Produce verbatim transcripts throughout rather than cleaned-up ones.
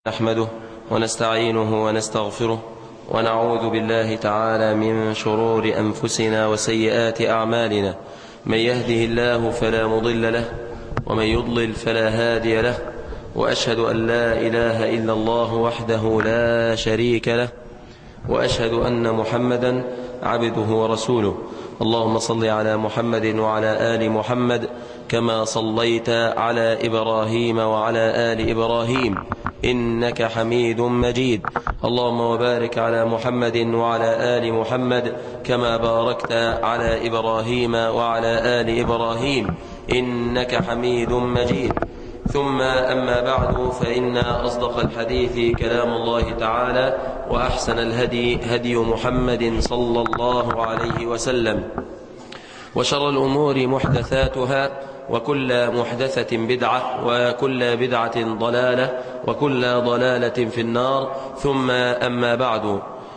نحمده ونستعينه ونستغفره ونعوذ بالله تعالى من شرور أنفسنا وسيئات أعمالنا. من يهده الله فلا مضل له ومن يضلل فلا هادي له، وأشهد أن لا إله إلا الله وحده لا شريك له، وأشهد أن محمدا عبده ورسوله. اللهم صل على محمد وعلى آل محمد كما صليت على إبراهيم وعلى آل إبراهيم إنك حميد مجيد. اللهم وبارك على محمد وعلى آل محمد كما باركت على إبراهيم وعلى آل إبراهيم إنك حميد مجيد. ثم أما بعد، فإن أصدق الحديث كلام الله تعالى، وأحسن الهدي هدي محمد صلى الله عليه وسلم، وشر الأمور محدثاتها، وكل محدثة بدعة، وكل بدعة ضلالة، وكل ضلالة في النار. ثم أما بعد،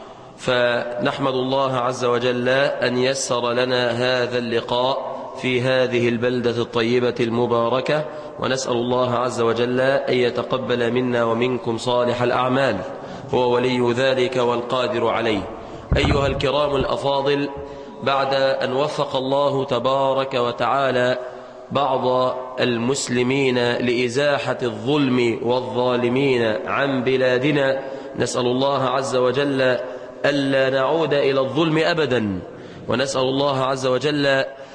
فنحمد الله عز وجل أن يسر لنا هذا اللقاء في هذه البلدة الطيبة المباركة، ونسأل الله عز وجل أن يتقبل منا ومنكم صالح الأعمال، هو ولي ذلك والقادر عليه. أيها الكرام الأفاضل، بعد أن وفق الله تبارك وتعالى بعض المسلمين لإزاحة الظلم والظالمين عن بلادنا، نسأل الله عز وجل ألا نعود إلى الظلم أبدا، ونسأل الله عز وجل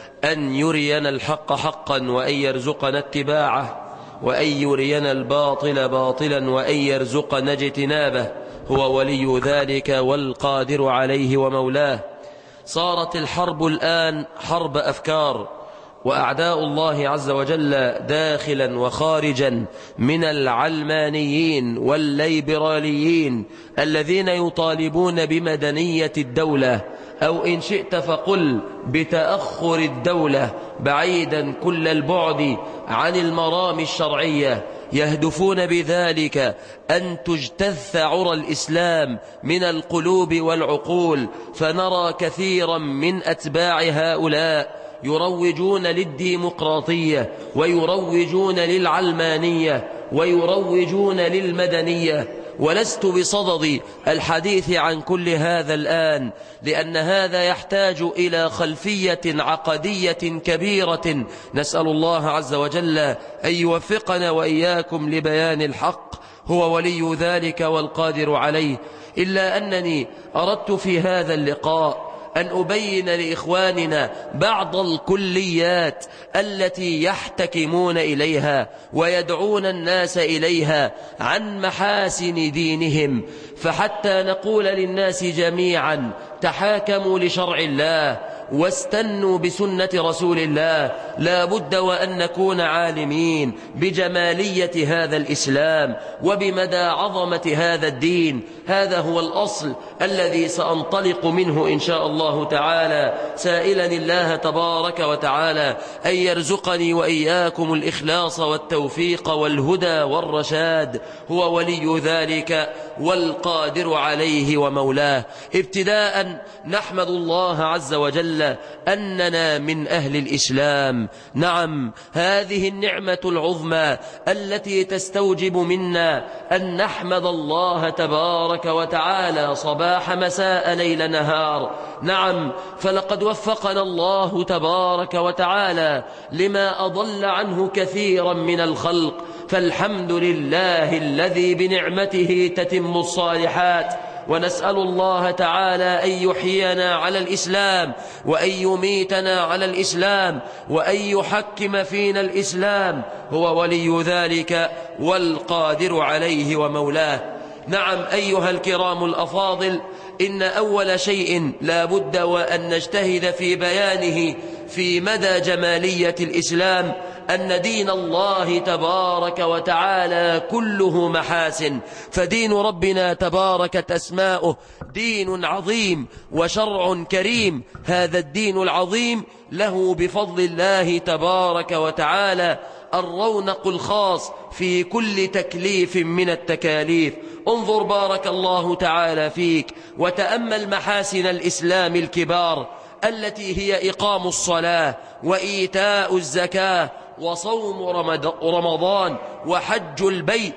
أن يرينا الحق حقا وأن يرزقنا اتباعه، وأن يرينا الباطل باطلا وأن يرزقنا اجتنابه، هو ولي ذلك والقادر عليه ومولاه. صارت الحرب الآن حرب أفكار، وأعداء الله عز وجل داخلا وخارجا من العلمانيين والليبراليين الذين يطالبون بمدنية الدولة، أو إن شئت فقل بتأخر الدولة بعيدا كل البعد عن المرام الشرعية، يهدفون بذلك أن تجتث عرى الإسلام من القلوب والعقول. فنرى كثيرا من أتباع هؤلاء يروجون للديمقراطية، ويروجون للعلمانية، ويروجون للمدنية، ولست بصدد الحديث عن كل هذا الآن، لأن هذا يحتاج إلى خلفية عقدية كبيرة، نسأل الله عز وجل أن يوفقنا وإياكم لبيان الحق، هو ولي ذلك والقادر عليه. إلا أنني أردت في هذا اللقاء أن أبين لإخواننا بعض الكليات التي يحتكمون إليها ويدعون الناس إليها عن محاسن دينهم، فحتى نقول للناس جميعا تحاكموا لشرع الله واستنوا بسنة رسول الله. لا بد وأن نكون عالمين بجمالية هذا الإسلام وبمدى عظمة هذا الدين. هذا هو الأصل الذي سأنطلق منه إن شاء الله تعالى، سائلا الله تبارك وتعالى أن يرزقني وإياكم الإخلاص والتوفيق والهدى والرشاد، هو ولي ذلك والقادر عليه ومولاه. ابتداء نحمد الله عز وجل أننا من أهل الإسلام. نعم، هذه النعمة العظمى التي تستوجب منا أن نحمد الله تبارك وتعالى صباح مساء ليل نهار. نعم، فلقد وفقنا الله تبارك وتعالى لما أضل عنه كثيرا من الخلق، فالحمد لله الذي بنعمته تتم الصالحات. ونسأل الله تعالى أن يحيينا على الإسلام، وأن يميتنا على الإسلام، وأن يحكم فينا الإسلام، هو ولي ذلك والقادر عليه ومولاه. نعم أيها الكرام الأفاضل، إن أول شيء لا بد وأن نجتهد في بيانه في مدى جمالية الإسلام أن دين الله تبارك وتعالى كله محاسن، فدين ربنا تباركت أسماؤه دين عظيم وشرع كريم. هذا الدين العظيم له بفضل الله تبارك وتعالى الرونق الخاص في كل تكليف من التكاليف. انظر بارك الله تعالى فيك وتأمل محاسن الإسلام الكبار التي هي إقام الصلاة وإيتاء الزكاة وصوم رمضان وحج البيت،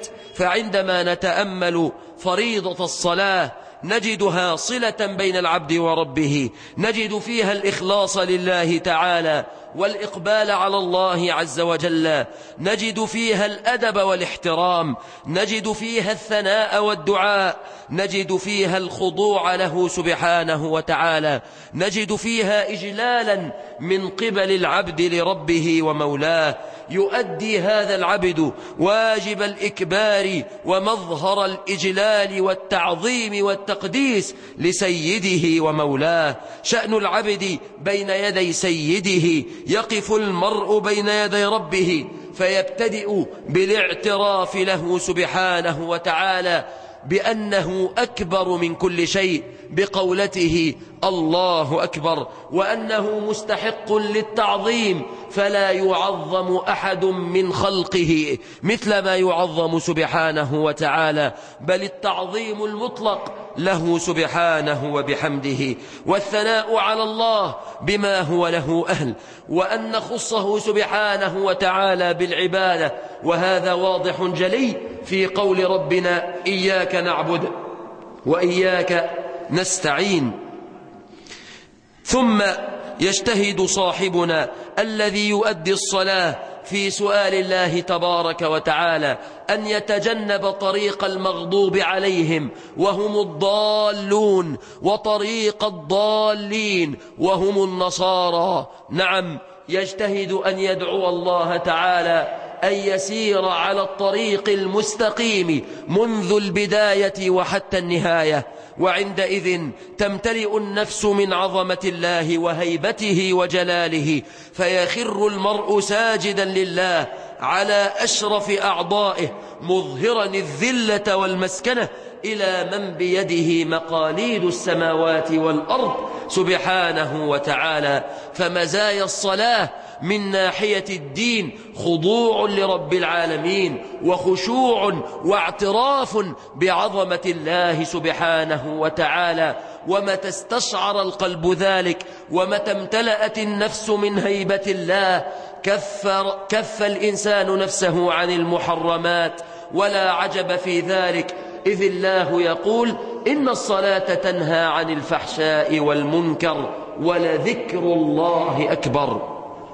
فعندما نتأمل فريضة الصلاة نجدها صلة بين العبد وربه، نجد فيها الإخلاص لله تعالى والإقبال على الله عز وجل، نجد فيها الأدب والاحترام، نجد فيها الثناء والدعاء، نجد فيها الخضوع له سبحانه وتعالى، نجد فيها إجلالا من قبل العبد لربه ومولاه. يؤدي هذا العبد واجب الإكبار ومظهر الإجلال والتعظيم والتقديس لسيده ومولاه. شأن العبد بين يدي سيده، يقف المرء بين يدي ربه فيبتدئ بالاعتراف له سبحانه وتعالى بأنه أكبر من كل شيء بقولته الله أكبر، وأنه مستحق للتعظيم فلا يعظم أحد من خلقه مثل ما يعظم سبحانه وتعالى، بل التعظيم المطلق له سبحانه وبحمده، والثناء على الله بما هو له أهل، وأن نخصه سبحانه وتعالى بالعبادة. وهذا واضح جلي في قول ربنا إياك نعبد وإياك نستعين. ثم يجتهد صاحبنا الذي يؤدي الصلاة في سؤال الله تبارك وتعالى أن يتجنب طريق المغضوب عليهم وهم الضالون وطريق الضالين وهم النصارى. نعم، يجتهد أن يدعو الله تعالى أن يسير على الطريق المستقيم منذ البداية وحتى النهاية، وعندئذ تمتلئ النفس من عظمة الله وهيبته وجلاله، فيخر المرء ساجدا لله على أشرف أعضائه مظهرا الذلة والمسكنة إلى من بيده مقاليد السماوات والأرض سبحانه وتعالى. فمزايا الصلاة من ناحية الدين خضوع لرب العالمين وخشوع واعتراف بعظمة الله سبحانه وتعالى. ومتى استشعر القلب ذلك ومتى امتلأت النفس من هيبة الله كف, كف الإنسان نفسه عن المحرمات، ولا عجب في ذلك، إذ الله يقول إن الصلاة تنهى عن الفحشاء والمنكر ولذكر الله أكبر.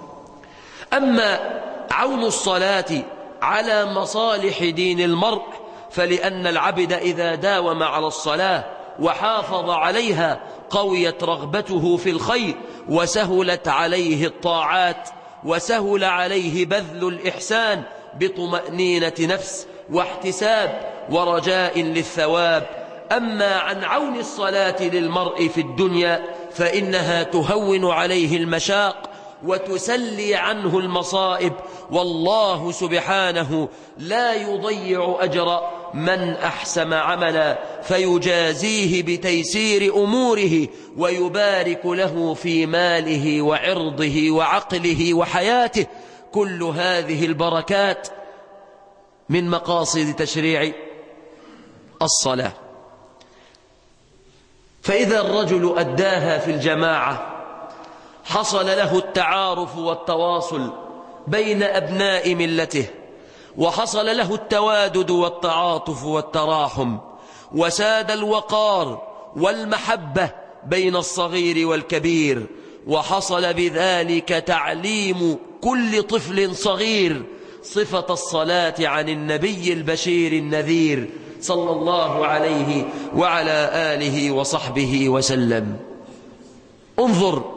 أما عون الصلاة على مصالح دين المرء فلأن العبد إذا داوم على الصلاة وحافظ عليها قويت رغبته في الخير وسهلت عليه الطاعات وسهل عليه بذل الإحسان بطمأنينة نفس واحتساب ورجاء للثواب. أما عن عون الصلاة للمرء في الدنيا فإنها تهون عليه المشاق وتسلي عنه المصائب، والله سبحانه لا يضيع أجر من أحسن عملا فيجازيه بتيسير أموره ويبارك له في ماله وعرضه وعقله وحياته. كل هذه البركات من مقاصد تشريع الصلاة. فإذا الرجل أداها في الجماعة حصل له التعارف والتواصل بين أبناء ملته، وحصل له التوادد والتعاطف والتراحم، وساد الوقار والمحبة بين الصغير والكبير، وحصل بذلك تعليم كل طفل صغير صفة الصلاة عن النبي البشير النذير صلى الله عليه وعلى آله وصحبه وسلم. انظر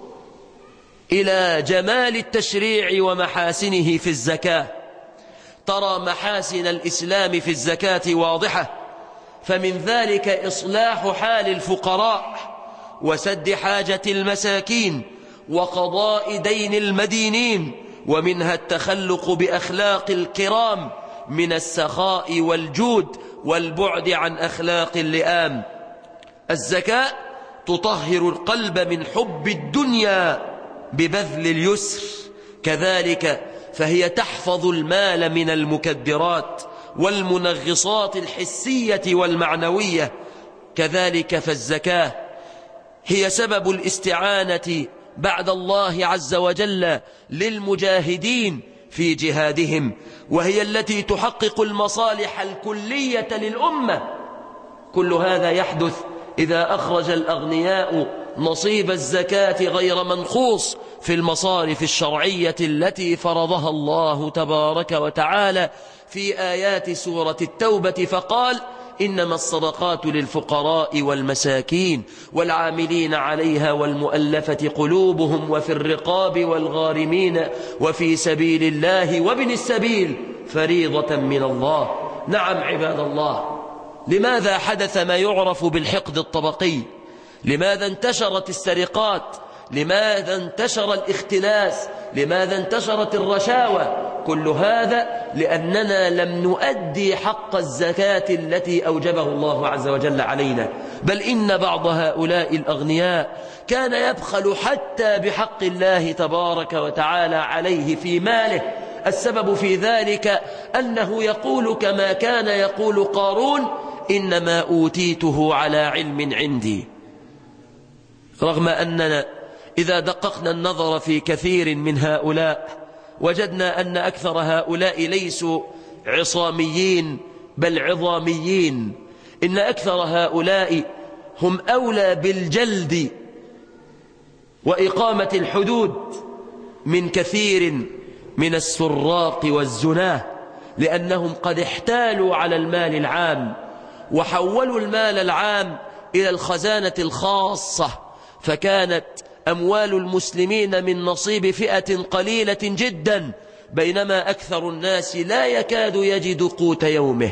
إلى جمال التشريع ومحاسنه في الزكاة، ترى محاسن الإسلام في الزكاة واضحة، فمن ذلك إصلاح حال الفقراء وسد حاجة المساكين وقضاء دين المدينين، ومنها التخلق بأخلاق الكرام من السخاء والجود والبعد عن أخلاق اللئام. الزكاة تطهر القلب من حب الدنيا ببذل اليسر، كذلك فهي تحفظ المال من المكدرات والمنغصات الحسية والمعنوية. كذلك فالزكاة هي سبب الاستعانة بعد الله عز وجل للمجاهدين في جهادهم، وهي التي تحقق المصالح الكلية للأمة. كل هذا يحدث إذا أخرج الأغنياء نصيب الزكاة غير منقوص في المصارف الشرعية التي فرضها الله تبارك وتعالى في آيات سورة التوبة، فقال: إنما الصدقات للفقراء والمساكين والعاملين عليها والمؤلفة قلوبهم وفي الرقاب والغارمين وفي سبيل الله وابن السبيل فريضة من الله. نعم عباد الله، لماذا حدث ما يعرف بالحقد الطبقي؟ لماذا انتشرت السرقات؟ لماذا انتشر الاختلاس؟ لماذا انتشرت الرشاوى؟ كل هذا لأننا لم نؤدي حق الزكاة التي أوجبه الله عز وجل علينا. بل إن بعض هؤلاء الأغنياء كان يبخل حتى بحق الله تبارك وتعالى عليه في ماله. السبب في ذلك أنه يقول كما كان يقول قارون: إنما أوتيته على علم عندي. رغم أننا إذا دققنا النظر في كثير من هؤلاء وجدنا أن أكثر هؤلاء ليسوا عصاميين بل عظاميين. إن أكثر هؤلاء هم أولى بالجلد وإقامة الحدود من كثير من السراق والزناه، لأنهم قد احتالوا على المال العام وحولوا المال العام إلى الخزانة الخاصة، فكانت أموال المسلمين من نصيب فئة قليلة جدا، بينما أكثر الناس لا يكاد يجد قوت يومه.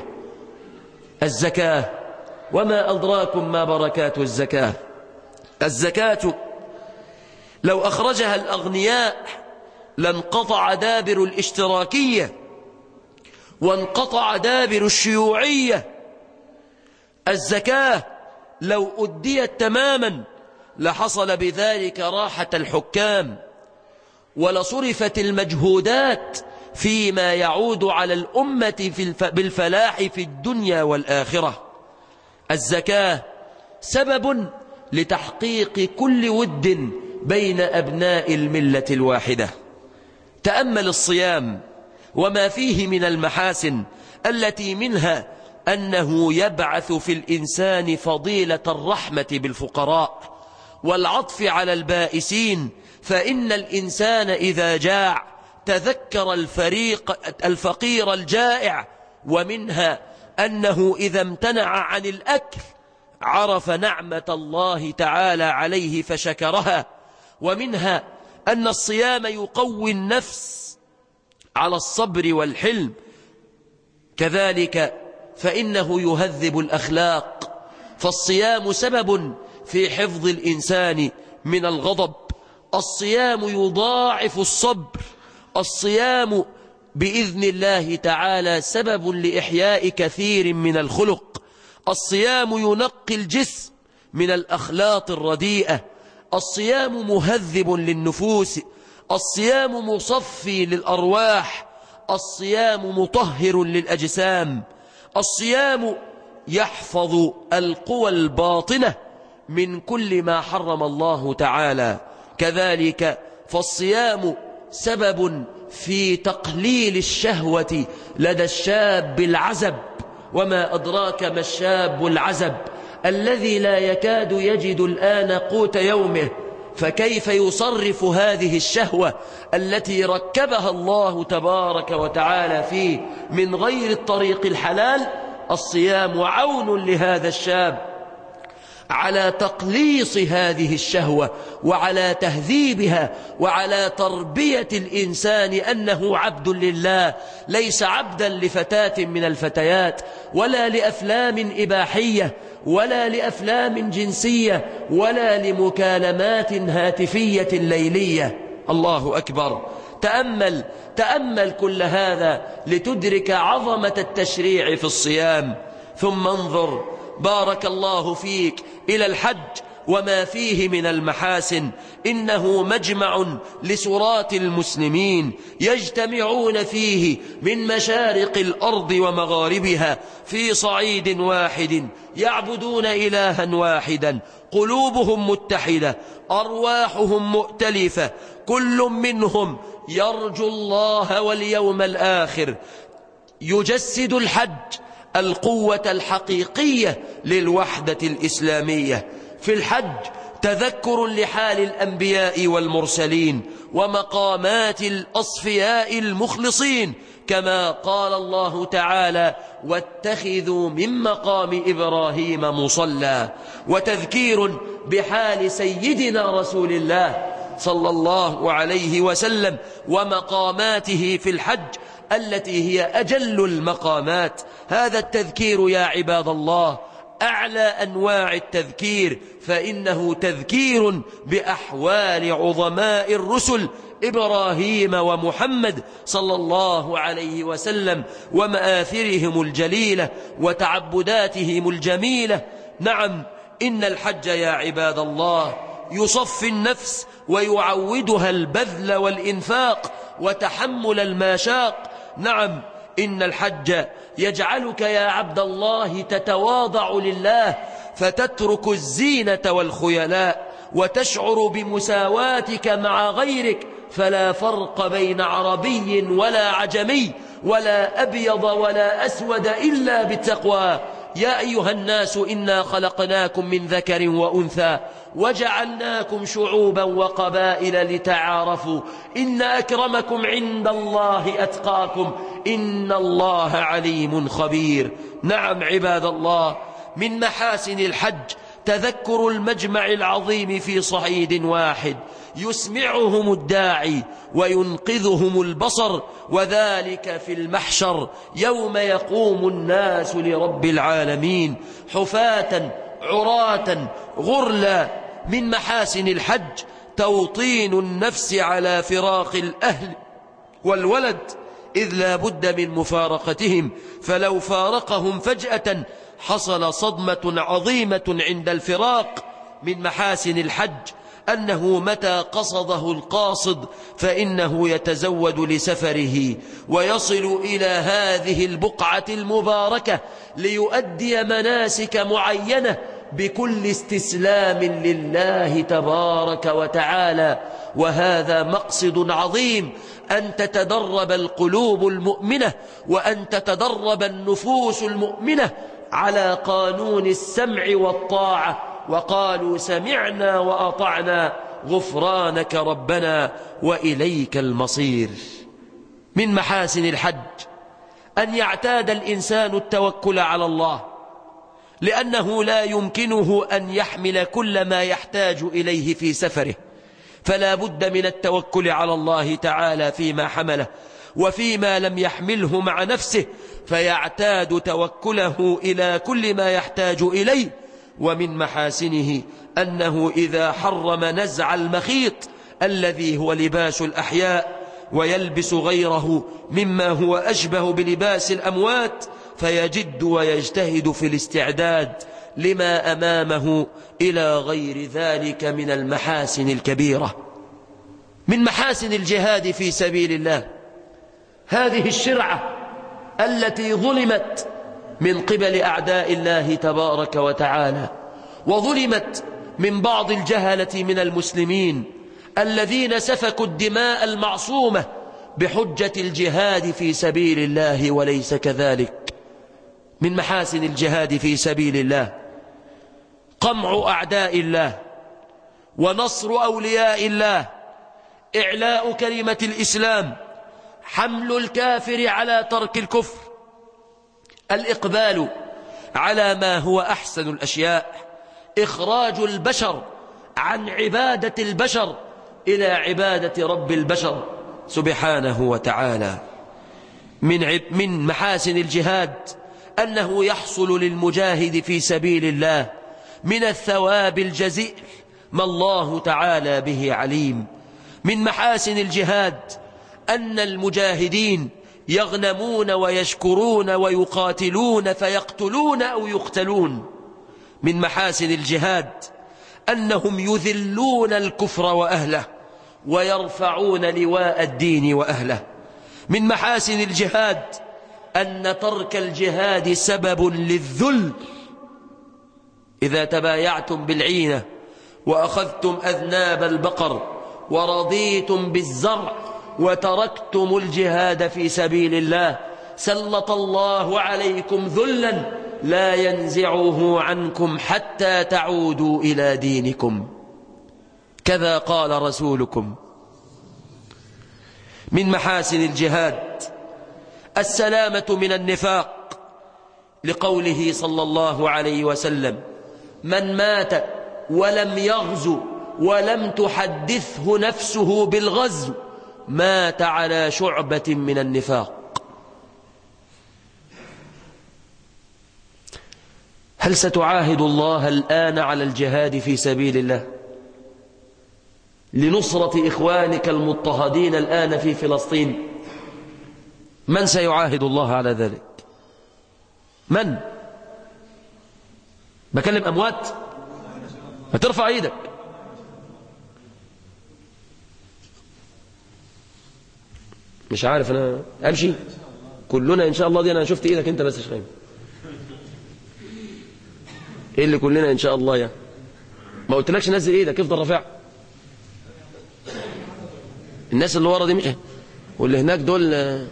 الزكاة، وما أدراكم ما بركات الزكاة. الزكاة لو أخرجها الأغنياء لانقطع دابر الاشتراكية وانقطع دابر الشيوعية. الزكاة لو أديت تماما لحصل بذلك راحة الحكام، ولصرفت المجهودات فيما يعود على الأمة بالفلاح في الدنيا والآخرة. الزكاة سبب لتحقيق كل ود بين أبناء الملة الواحدة. تأمل الصيام وما فيه من المحاسن، التي منها أنه يبعث في الإنسان فضيلة الرحمة بالفقراء والعطف على البائسين، فإن الإنسان إذا جاع تذكر الفريق الفقير الجائع. ومنها أنه إذا امتنع عن الأكل عرف نعمة الله تعالى عليه فشكرها. ومنها أن الصيام يقوي النفس على الصبر والحلم، كذلك فإنه يهذب الأخلاق، فالصيام سبب في حفظ الإنسان من الغضب. الصيام يضاعف الصبر. الصيام بإذن الله تعالى سبب لإحياء كثير من الخلق. الصيام ينقي الجسم من الأخلاط الرديئة. الصيام مهذب للنفوس. الصيام مصفي للأرواح. الصيام مطهر للأجسام. الصيام يحفظ القوى الباطنة من كل ما حرم الله تعالى. كذلك فالصيام سبب في تقليل الشهوة لدى الشاب العزب. وما أدراك ما الشاب العزب الذي لا يكاد يجد الآن قوت يومه، فكيف يصرف هذه الشهوة التي ركبها الله تبارك وتعالى فيه من غير الطريق الحلال؟ الصيام عون لهذا الشاب على تقليص هذه الشهوة وعلى تهذيبها وعلى تربية الإنسان أنه عبد لله، ليس عبدا لفتاة من الفتيات ولا لأفلام إباحية ولا لأفلام جنسية ولا لمكالمات هاتفية ليلية. الله أكبر. تأمل تأمل كل هذا لتدرك عظمة التشريع في الصيام. ثم انظر بارك الله فيك إلى الحج وما فيه من المحاسن. إنه مجمع لسرات المسلمين يجتمعون فيه من مشارق الأرض ومغاربها في صعيد واحد، يعبدون إلها واحدا، قلوبهم متحدة، أرواحهم مؤتلفة، كل منهم يرجو الله واليوم الآخر يجسد الحج القوة الحقيقية للوحدة الإسلامية. في الحج تذكر لحال الأنبياء والمرسلين ومقامات الأصفياء المخلصين، كما قال الله تعالى: واتخذوا من مقام إبراهيم مصلى، وتذكير بحال سيدنا رسول الله صلى الله عليه وسلم ومقاماته في الحج التي هي أجل المقامات. هذا التذكير يا عباد الله أعلى أنواع التذكير، فإنه تذكير بأحوال عظماء الرسل إبراهيم ومحمد صلى الله عليه وسلم ومآثرهم الجليلة وتعبداتهم الجميلة. نعم، إن الحج يا عباد الله يصفي النفس ويعودها البذل والإنفاق وتحمل المشاق. نعم، إن الحج يجعلك يا عبد الله تتواضع لله، فتترك الزينة والخيلاء وتشعر بمساواتك مع غيرك، فلا فرق بين عربي ولا عجمي ولا أبيض ولا أسود إلا بالتقوى. يا أيها الناس إنا خلقناكم من ذكر وأنثى وجعلناكم شعوبا وقبائل لتعارفوا إن أكرمكم عند الله أتقاكم إن الله عليم خبير. نعم عباد الله، من محاسن الحج تذكر المجمع العظيم في صعيد واحد يسمعهم الداعي وينقذهم البصر، وذلك في المحشر يوم يقوم الناس لرب العالمين حفاة عراة غرلا. من محاسن الحج توطين النفس على فراق الأهل والولد، إذ لا بد من مفارقتهم، فلو فارقهم فجأة حصل صدمة عظيمة عند الفراق. من محاسن الحج أنه متى قصده القاصد فإنه يتزود لسفره ويصل إلى هذه البقعة المباركة ليؤدي مناسك معينة بكل استسلام لله تبارك وتعالى. وهذا مقصد عظيم، أن تتدرب القلوب المؤمنة وأن تتدرب النفوس المؤمنة على قانون السمع والطاعة، وقالوا سمعنا وأطعنا غفرانك ربنا وإليك المصير. من محاسن الحج أن يعتاد الإنسان التوكل على الله، لأنه لا يمكنه أن يحمل كل ما يحتاج إليه في سفره، فلا بد من التوكل على الله تعالى فيما حمله وفيما لم يحمله مع نفسه، فيعتاد توكله إلى كل ما يحتاج إليه. ومن محاسنه أنه إذا حرم نزع المخيط الذي هو لباس الأحياء ويلبس غيره مما هو أشبه بلباس الأموات، فيجد ويجتهد في الاستعداد لما أمامه إلى غير ذلك من المحاسن الكبيرة. من محاسن الجهاد في سبيل الله هذه الشرعة التي ظلمت من قبل أعداء الله تبارك وتعالى، وظلمت من بعض الجهلة من المسلمين الذين سفكوا الدماء المعصومة بحجة الجهاد في سبيل الله وليس كذلك. من محاسن الجهاد في سبيل الله قمع أعداء الله ونصر أولياء الله، إعلاء كلمة الإسلام، حمل الكافر على ترك الكفر، الإقبال على ما هو أحسن الأشياء، إخراج البشر عن عبادة البشر إلى عبادة رب البشر سبحانه وتعالى. من من محاسن الجهاد أنه يحصل للمجاهد في سبيل الله من الثواب الجزيل ما الله تعالى به عليم. من محاسن الجهاد أن المجاهدين يغنمون ويشكرون ويقاتلون فيقتلون أو يقتلون. من محاسن الجهاد أنهم يذلون الكفر وأهله ويرفعون لواء الدين وأهله. من محاسن الجهاد أن ترك الجهاد سبب للذل. إذا تبايعتم بالعينة وأخذتم أذناب البقر ورضيتم بالزرع وتركتم الجهاد في سبيل الله سلط الله عليكم ذلا لا ينزعه عنكم حتى تعودوا إلى دينكم. كذا قال رسولكم. من محاسن الجهاد السلامة من النفاق، لقوله صلى الله عليه وسلم: من مات ولم يغزو ولم تحدثه نفسه بالغزو مات على شعبة من النفاق. هل ستعاهد الله الآن على الجهاد في سبيل الله لنصرة إخوانك المضطهدين الآن في فلسطين؟ من سيعاهد الله على ذلك؟ من؟ بكلم أموات؟ هترفع ايدك. مش عارف أنا أمشي كلنا إن شاء الله. دي أنا شفت إيدك أنت بس شخيم. إيه اللي كلنا إن شاء الله يعني؟ ما قلتلكش نزل إيدك، افضل رافع. الناس اللي ورا دي مش واللي هناك دول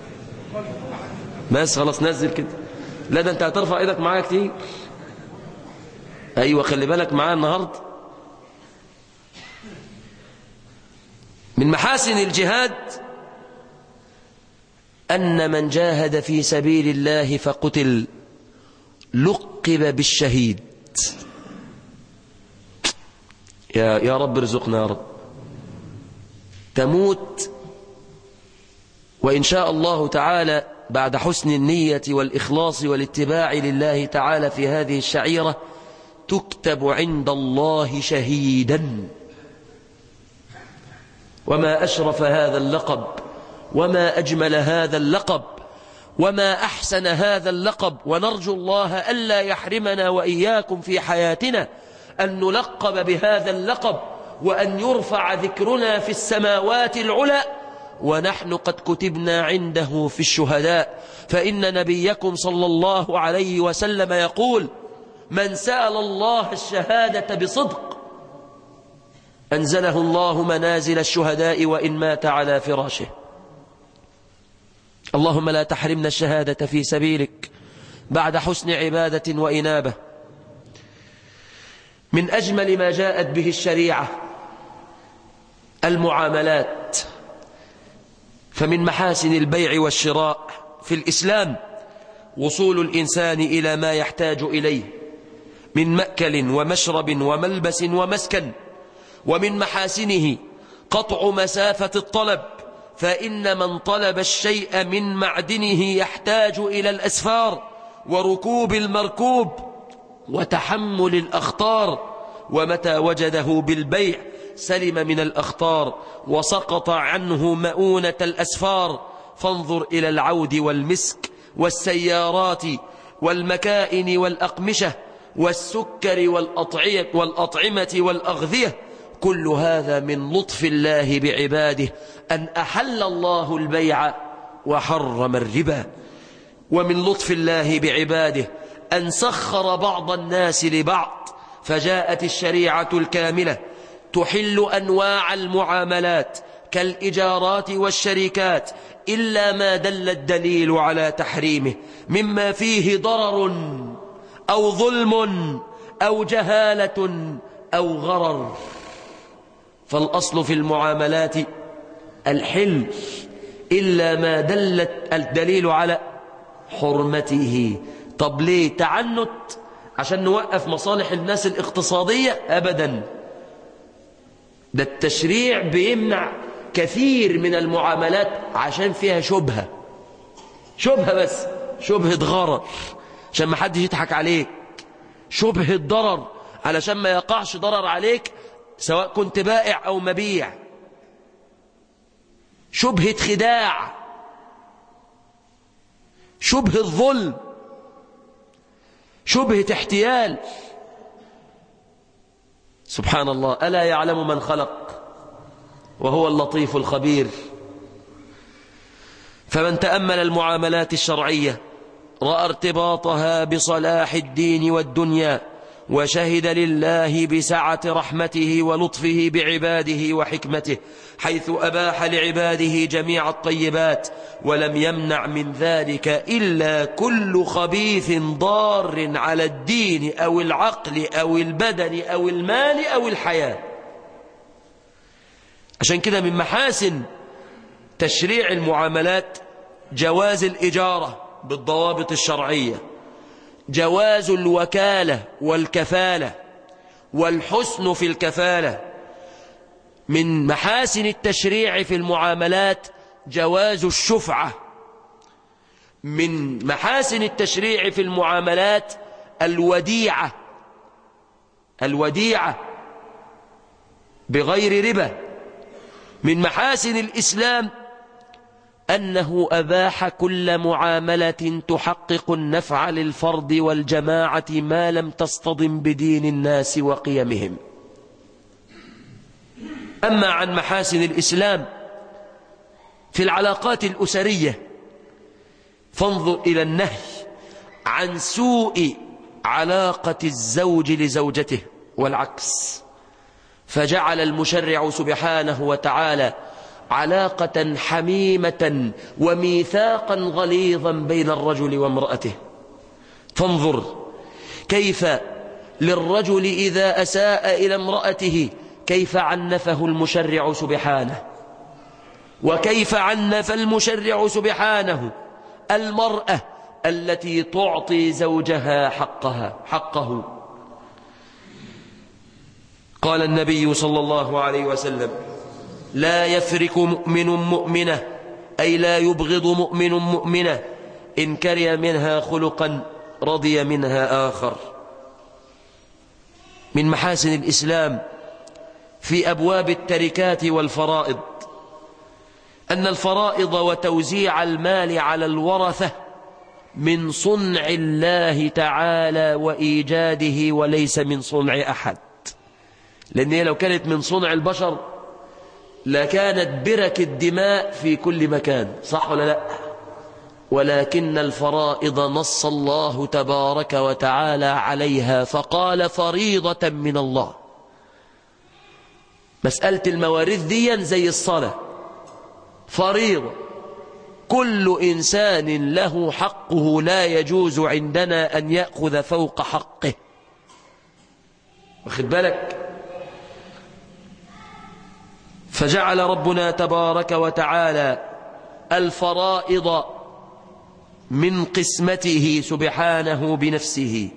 بس خلاص نزل كده. لا ده أنت هترفع إيدك معايا كتير. أيوة خلي بالك معايا النهاردة. من محاسن الجهاد أن من جاهد في سبيل الله فقتل لقب بالشهيد. يا يا رب ارزقنا يا رب. تموت وإن شاء الله تعالى بعد حسن النية والإخلاص والاتباع لله تعالى في هذه الشعيرة تكتب عند الله شهيدا. وما أشرف هذا اللقب، وما أجمل هذا اللقب، وما أحسن هذا اللقب. ونرجو الله ألا يحرمنا وإياكم في حياتنا أن نلقب بهذا اللقب، وأن يرفع ذكرنا في السماوات العلى ونحن قد كتبنا عنده في الشهداء. فإن نبيكم صلى الله عليه وسلم يقول: من سأل الله الشهادة بصدق أنزله الله منازل الشهداء وإن مات على فراشه. اللهم لا تحرمنا الشهادة في سبيلك بعد حسن عبادة وإنابة. من أجمل ما جاءت به الشريعة المعاملات. فمن محاسن البيع والشراء في الإسلام وصول الإنسان إلى ما يحتاج إليه من مأكل ومشرب وملبس ومسكن. ومن محاسنه قطع مسافة الطلب، فإن من طلب الشيء من معدنه يحتاج إلى الأسفار وركوب المركوب وتحمل الأخطار، ومتى وجده بالبيع سلم من الأخطار وسقط عنه مؤونة الأسفار. فانظر إلى العود والمسك والسيارات والمكائن والأقمشة والسكر والأطعية والأطعمة والأغذية. كل هذا من لطف الله بعباده أن أحل الله البيع وحرم الربا. ومن لطف الله بعباده أن سخر بعض الناس لبعض، فجاءت الشريعة الكاملة تحل أنواع المعاملات كالإجارات والشركات إلا ما دل الدليل على تحريمه مما فيه ضرر أو ظلم أو جهالة أو غرر. فالأصل في المعاملات الحل إلا ما دلت الدليل على حرمته. طب ليه تعنت؟ عشان نوقف مصالح الناس الاقتصادية؟ أبدا، ده التشريع بيمنع كثير من المعاملات عشان فيها شبهة. شبهة بس، شبهة غرر عشان ما حدش يضحك عليك، شبهة ضرر علشان ما يقعش ضرر عليك سواء كنت بائع أو مبيع، شبهة خداع، شبهة ظلم، شبهة احتيال. سبحان الله، ألا يعلم من خلق وهو اللطيف الخبير. فمن تأمل المعاملات الشرعية رأى ارتباطها بصلاح الدين والدنيا وشهد لله بسعة رحمته ولطفه بعباده وحكمته، حيث أباح لعباده جميع الطيبات، ولم يمنع من ذلك إلا كل خبيث ضار على الدين أو العقل أو البدن أو المال أو الحياة. عشان كده من محاسن تشريع المعاملات جواز الإجارة بالضوابط الشرعية، جواز الوكالة والكفالة والحسن في الكفالة. من محاسن التشريع في المعاملات جواز الشفعة. من محاسن التشريع في المعاملات الوديعة، الوديعة بغير ربا. من محاسن الإسلام أنه أباح كل معاملة تحقق النفع للفرد والجماعة ما لم تصطدم بدين الناس وقيمهم. أما عن محاسن الإسلام في العلاقات الأسرية فانظر إلى النهي عن سوء علاقة الزوج لزوجته والعكس، فجعل المشرع سبحانه وتعالى علاقة حميمة وميثاقا غليظا بين الرجل وامرأته. فانظر كيف للرجل إذا أساء إلى امرأته كيف عنفه المشرع سبحانه، وكيف عنف المشرع سبحانه المرأة التي تعطي زوجها حقها حقه. قال النبي صلى الله عليه وسلم: لا يفرق مؤمن مؤمنة، أي لا يبغض مؤمن مؤمنة إن كره منها خلقا رضي منها آخر. من محاسن الإسلام في أبواب التركات والفرائض أن الفرائض وتوزيع المال على الورثة من صنع الله تعالى وإيجاده وليس من صنع أحد، لأن لو كانت من صنع البشر لكانت برك الدماء في كل مكان، صح ولا لا؟ ولكن الفرائض نص الله تبارك وتعالى عليها فقال فريضة من الله. مسألة المواريث دي زي الصلاة، فريضة، كل إنسان له حقه، لا يجوز عندنا أن يأخذ فوق حقه. واخد بالك؟ فجعل ربنا تبارك وتعالى الفرائض من قسمته سبحانه بنفسه،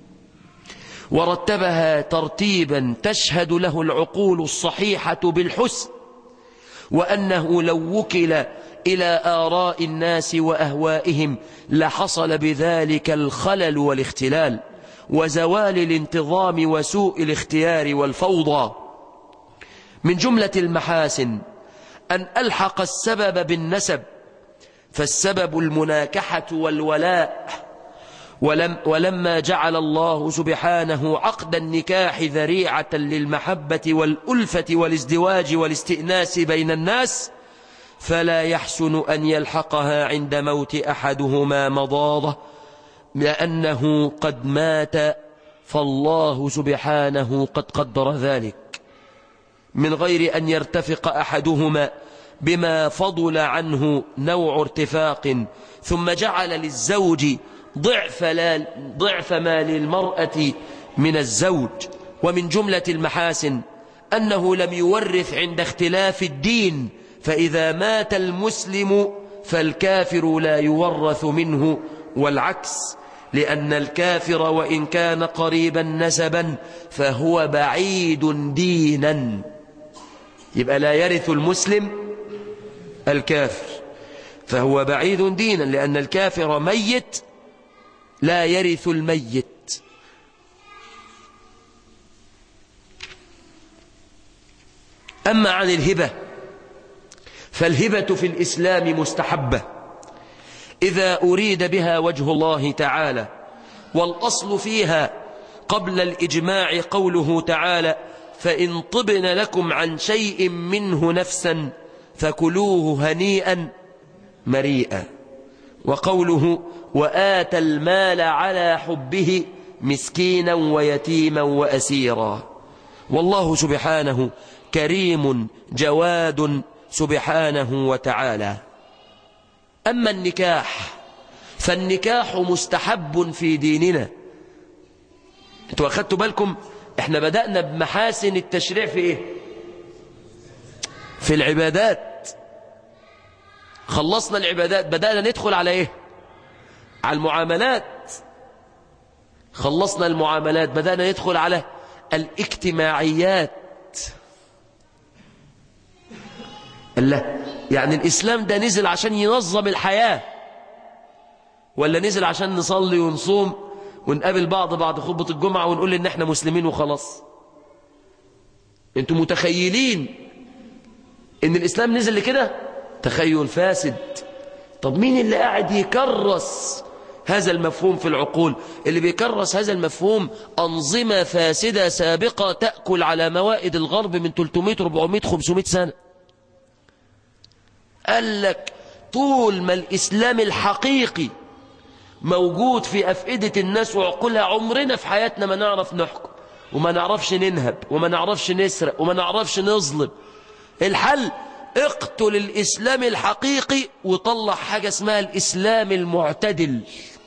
ورتبها ترتيبا تشهد له العقول الصحيحة بالحسن، وأنه لو وكل إلى آراء الناس وأهوائهم لحصل بذلك الخلل والاختلال وزوال الانتظام وسوء الاختيار والفوضى. من جملة المحاسن أن ألحق السبب بالنسب، فالسبب المناكحة والولاء، ولم ولما جعل الله سبحانه عقد النكاح ذريعة للمحبة والألفة والازدواج والاستئناس بين الناس، فلا يحسن أن يلحقها عند موت أحدهما مضاضة لأنه قد مات، فالله سبحانه قد قدر ذلك من غير أن يرتفق أحدهما بما فضل عنه نوع ارتفاق، ثم جعل للزوج ضعف, ضعف ما للمرأة من الزوج. ومن جملة المحاسن أنه لم يورث عند اختلاف الدين، فإذا مات المسلم فالكافر لا يورث منه والعكس، لأن الكافر وإن كان قريبا نسبا فهو بعيد دينا، يبقى لا يرث المسلم الكافر، فهو بعيد دينا، لأن الكافر ميت لا يرث الميت. أما عن الهبة فالهبة في الإسلام مستحبة إذا أريد بها وجه الله تعالى، والأصل فيها قبل الإجماع قوله تعالى: فإن طبن لكم عن شيء منه نفسا فكلوه هنيئا مريئا، وقوله: وآتى المال على حبه مسكينا ويتيما وأسيرا. والله سبحانه كريم جواد سبحانه وتعالى. أما النكاح فالنكاح مستحب في ديننا. انتوا أخدتوا بالكم احنا بدأنا بمحاسن التشريع في ايه؟ في العبادات. خلصنا العبادات بدأنا ندخل على ايه؟ على المعاملات. خلصنا المعاملات بدأنا ندخل على الاجتماعيات. الله، يعني الإسلام ده نزل عشان ينظم الحياة ولا نزل عشان نصلي ونصوم ونقابل بعض بعد خطبة الجمعة ونقول إن احنا مسلمين وخلاص؟ انتوا متخيلين إن الإسلام نزل لكده؟ تخيل فاسد. طب مين اللي قاعد يكرس هذا المفهوم في العقول؟ اللي بيكرس هذا المفهوم أنظمة فاسدة سابقة تأكل على موائد الغرب من ثلاثمائة أربعمائة خمسمائة سنة. قال لك طول ما الإسلام الحقيقي موجود في أفئدة الناس وعقولها عمرنا في حياتنا ما نعرف نحكم وما نعرفش ننهب وما نعرفش نسرق وما نعرفش نظلم. الحل اقتل الإسلام الحقيقي وطلع حاجة اسمها الإسلام المعتدل.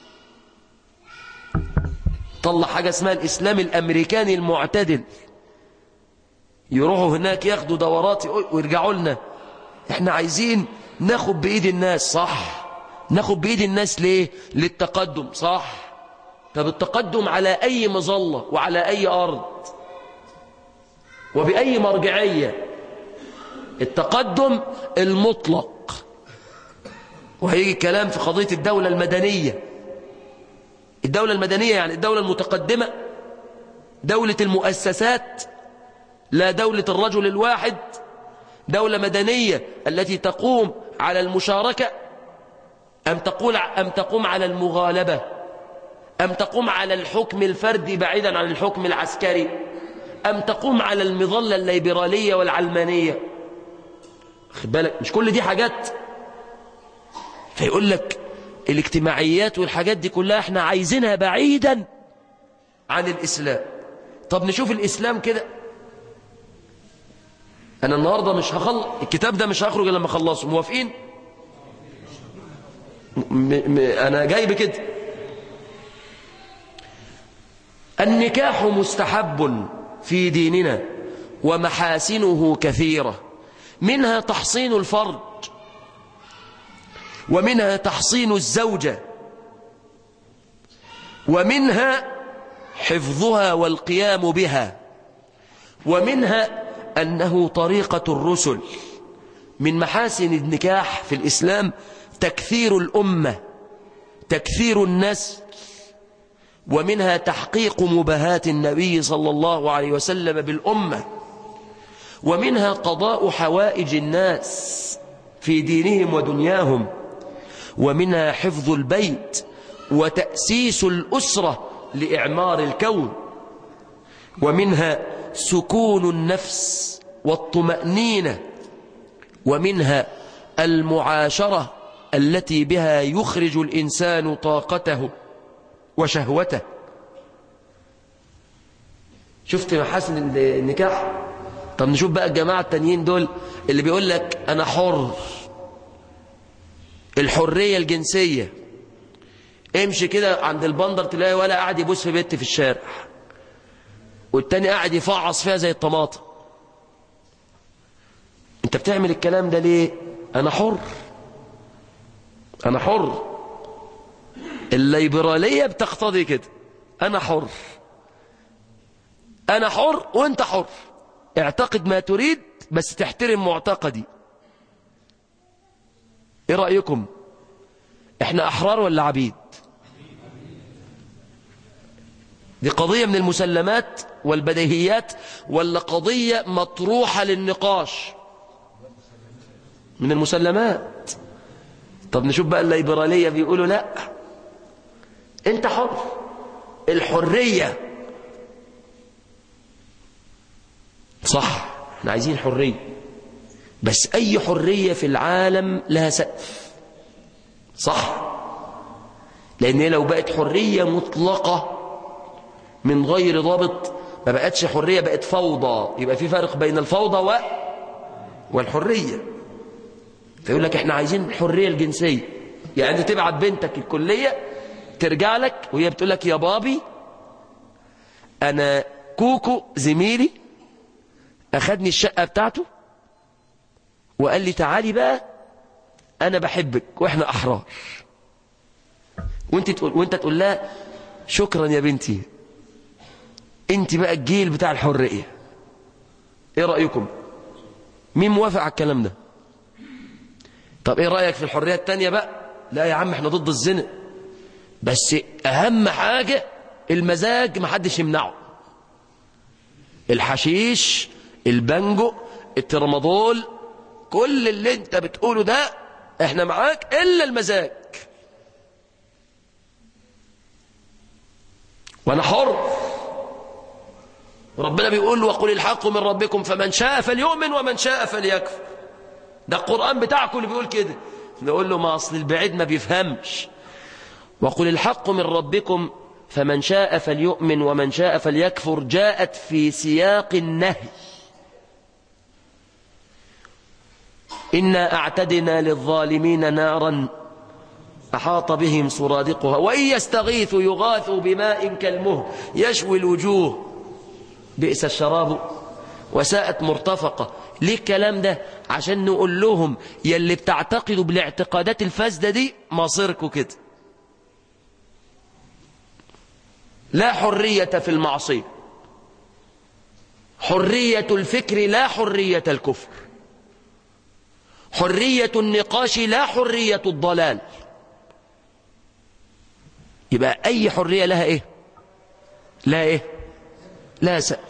طلع حاجة اسمها الإسلام الأمريكاني المعتدل. يروحوا هناك ياخدوا دورات ويرجعوا لنا احنا عايزين ناخد بإيد الناس. صح، ناخد بإيد الناس ليه؟ للتقدم. صح. طب التقدم على أي مظلة وعلى أي أرض وبأي مرجعية؟ التقدم المطلق. وهيجي كلام في قضية الدولة المدنية. الدولة المدنية يعني الدولة المتقدمة، دولة المؤسسات، لا دولة الرجل الواحد. دولة مدنية التي تقوم على المشاركة أم تقول أم تقوم على المغالبة أم تقوم على الحكم الفردي بعيدا عن الحكم العسكري أم تقوم على المظلة الليبرالية والعلمانية. خد بالك مش كل دي حاجات. فيقول لك الاجتماعيات والحاجات دي كلها احنا عايزينها بعيدا عن الإسلام. طب نشوف الإسلام كده. أنا النهاردة مش هخلص الكتاب ده، مش هخرج لما أخلصه. موافقين؟ م م أنا جاي بكده. النكاح مستحب في ديننا ومحاسنه كثيرة، منها تحصين الفرج، ومنها تحصين الزوجة، ومنها حفظها والقيام بها، ومنها أنه طريقة الرسل. من محاسن النكاح في الإسلام تكثير الأمة، تكثير النسل، ومنها تحقيق مباهات النبي صلى الله عليه وسلم بالأمة، ومنها قضاء حوائج الناس في دينهم ودنياهم، ومنها حفظ البيت وتأسيس الأسرة لإعمار الكون، ومنها سكون النفس والطمأنينة، ومنها المعاشرة التي بها يخرج الإنسان طاقته وشهوته. شفت محاسن النكاح؟ طب نشوف بقى الجماعة التانيين دول اللي بيقول لك أنا حر، الحرية الجنسية. امشي كده عند البندر تلاقي ولا قاعد يبوس في بنت في الشارع والتاني قاعد يفعص فيها زي الطماطم. انت بتعمل الكلام ده ليه؟ أنا حر، أنا حر. الليبرالية بتقتضي كده، أنا حر، أنا حر وأنت حر. اعتقد ما تريد بس تحترم معتقدي. ايه رأيكم؟ احنا أحرار ولا عبيد؟ دي قضية من المسلمات والبديهيات ولا قضية مطروحة للنقاش؟ من المسلمات. طب نشوف بقى الليبرالية بيقولوا لا، انت حر. الحرية صح، احنا عايزين حرية، بس اي حرية في العالم لها سقف. صح، لان لو بقت حرية مطلقة من غير ضابط ما بقتش حرية، بقت فوضى. يبقى في فرق بين الفوضى و... والحرية. فيقول لك احنا عايزين الحرية الجنسية، يعني انت تبعت بنتك الكلية ترجع لك وهي بتقول لك يا بابي انا كوكو زميلي اخدني الشقة بتاعته وقال لي تعالي بقى انا بحبك واحنا احرار، وانت تقول وانت تقول لها شكرا يا بنتي انت بقى الجيل بتاع الحرية. ايه رأيكم؟ مين موافق على الكلام ده؟ طب ايه رأيك في الحرية التانية بقى؟ لا يا عم احنا ضد الزنا، بس اهم حاجة المزاج محدش يمنعه. الحشيش، البنجو، الترمادول، كل اللي انت بتقوله ده احنا معاك الا المزاج. وانا حر. ربنا بيقول وقل الحق من ربكم فمن شاء فليؤمن ومن شاء فليكفر. ده القرآن بتاعكم اللي بيقول كده. نقول له ما أصل البعيد ما بيفهمش. وقل الحق من ربكم فمن شاء فليؤمن ومن شاء فليكفر جاءت في سياق النهي. إنا أعتدنا للظالمين نارا أحاط بهم سرادقها وإن يستغيثوا يغاثوا بماء كالمهل يشوي الوجوه بئس الشراب وساءت مرتفقة. ليه الكلام ده؟ عشان نقول لهم يلي بتعتقدوا بالاعتقادات الفاسدة دي مصيركم كده. لا حرية في المعصية، حرية الفكر لا حرية الكفر، حرية النقاش لا حرية الضلال. يبقى أي حرية لها إيه؟ لا إيه؟ لا سقف.